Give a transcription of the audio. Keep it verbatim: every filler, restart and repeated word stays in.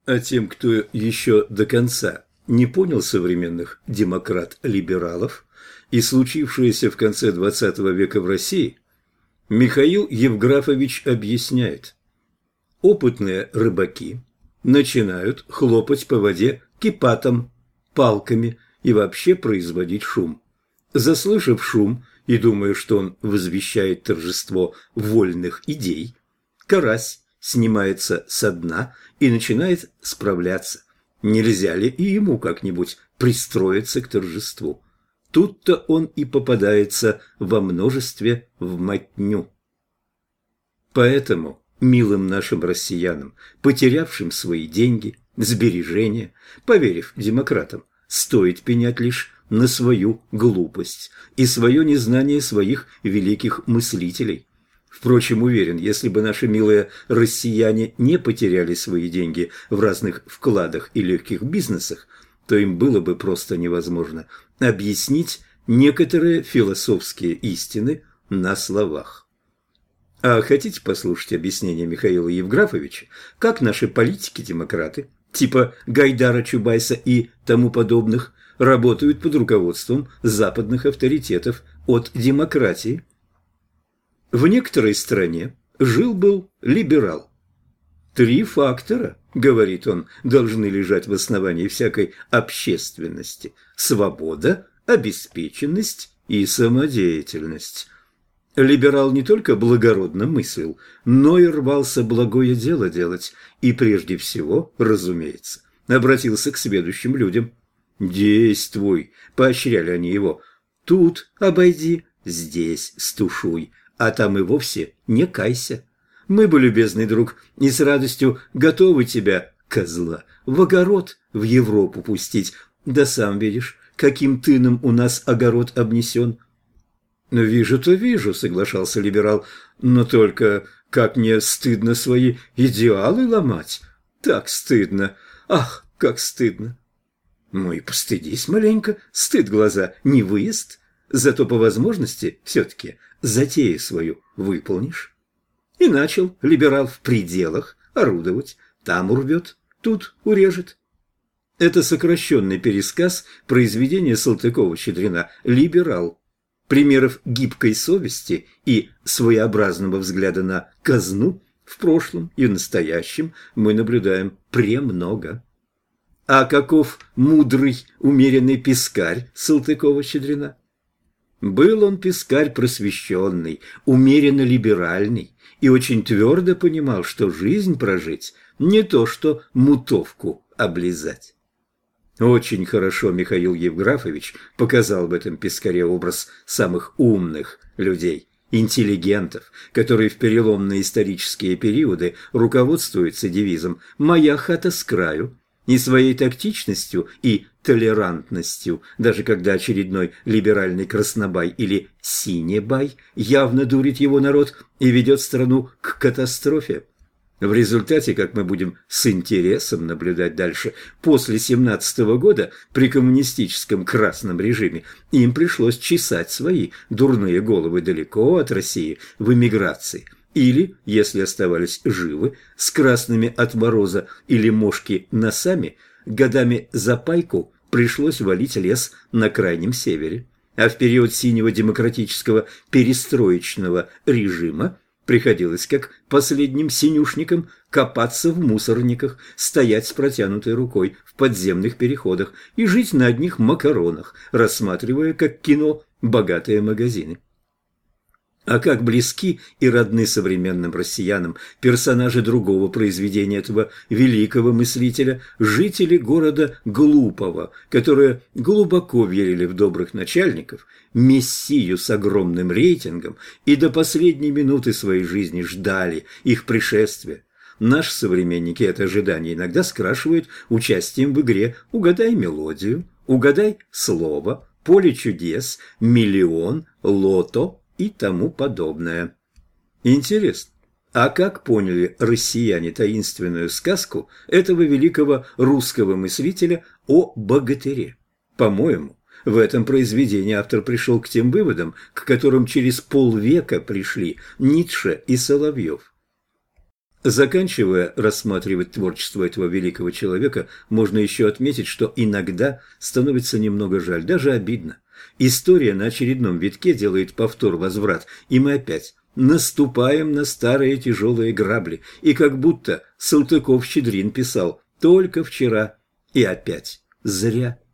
А тем, кто еще до конца не понял современных демократ-либералов и случившееся в конце двадцатого века в России, Михаил Евграфович объясняет. Опытные рыбаки начинают хлопать по воде кипатом, палками и вообще производить шум. Заслышав шум и думая, что он возвещает торжество вольных идей, карась снимается со дна и начинает справляться. Нельзя ли и ему как-нибудь пристроиться к торжеству? Тут-то он и попадается во множестве в мотню. Поэтому милым нашим россиянам, потерявшим свои деньги, сбережения, поверив демократам, стоит пенять лишь на свою глупость и свое незнание своих великих мыслителей. Впрочем, уверен, если бы наши милые россияне не потеряли свои деньги в разных вкладах и легких бизнесах, то им было бы просто невозможно объяснить некоторые философские истины на словах. А хотите послушать объяснение Михаила Евграфовича, как наши политики-демократы, типа Гайдара, Чубайса и тому подобных, работают под руководством западных авторитетов от демократии? В некоторой стране жил-был либерал. Три фактора, говорит он, должны лежать в основании всякой общественности: свобода, обеспеченность и самодеятельность. Либерал не только благородно мыслил, но и рвался благое дело делать, и прежде всего, разумеется, обратился к сведущим людям. «Действуй!» – поощряли они его. «Тут обойди, здесь стушуй, а там и вовсе не кайся. Мы бы, любезный друг, и с радостью готовы тебя, козла, в огород в Европу пустить. Да сам видишь, каким тыном у нас огород обнесен». «Вижу-то вижу», — соглашался либерал, — «но только как мне стыдно свои идеалы ломать. Так стыдно. Ах, как стыдно». «Ну и постыдись маленько, стыд глаза не выезд. Зато по возможности все-таки затею свою выполнишь». И начал либерал в пределах орудовать. Там урвет, тут урежет. Это сокращенный пересказ произведения Салтыкова-Щедрина «Либерал». Примеров гибкой совести и своеобразного взгляда на казну в прошлом и в настоящем мы наблюдаем премного. А каков мудрый, умеренный пескарь Салтыкова-Щедрина? Был он пескарь просвещенный, умеренно либеральный и очень твердо понимал, что жизнь прожить не то, что мутовку облизать. Очень хорошо Михаил Евграфович показал в этом пескаре образ самых умных людей, интеллигентов, которые в переломные исторические периоды руководствуются девизом «Моя хата с краю», и своей тактичностью и толерантностью, даже когда очередной либеральный краснобай или синебай явно дурит его народ и ведет страну к катастрофе. В результате, как мы будем с интересом наблюдать дальше, после семнадцатого года при коммунистическом красном режиме им пришлось чесать свои дурные головы далеко от России в эмиграции. Или, если оставались живы, с красными от мороза или мошки носами, годами за пайку пришлось валить лес на крайнем севере. А в период синего демократического перестроечного режима приходилось, как последним синюшникам, копаться в мусорниках, стоять с протянутой рукой в подземных переходах и жить на одних макаронах, рассматривая, как кино, богатые магазины. А как близки и родны современным россиянам персонажи другого произведения этого великого мыслителя, жители города Глупого, которые глубоко верили в добрых начальников, мессию с огромным рейтингом и до последней минуты своей жизни ждали их пришествия. Наши современники это ожидание иногда скрашивают участием в игре «Угадай мелодию», «Угадай слово», «Поле чудес», «Миллион», «Лото» и тому подобное. Интересно, а как поняли россияне таинственную сказку этого великого русского мыслителя о богатыре? По-моему, в этом произведении автор пришел к тем выводам, к которым через полвека пришли Ницше и Соловьев. Заканчивая рассматривать творчество этого великого человека, можно еще отметить, что иногда становится немного жаль, даже обидно. История на очередном витке делает повтор-возврат, и мы опять наступаем на старые тяжелые грабли, и как будто Салтыков-Щедрин писал только вчера, и опять зря.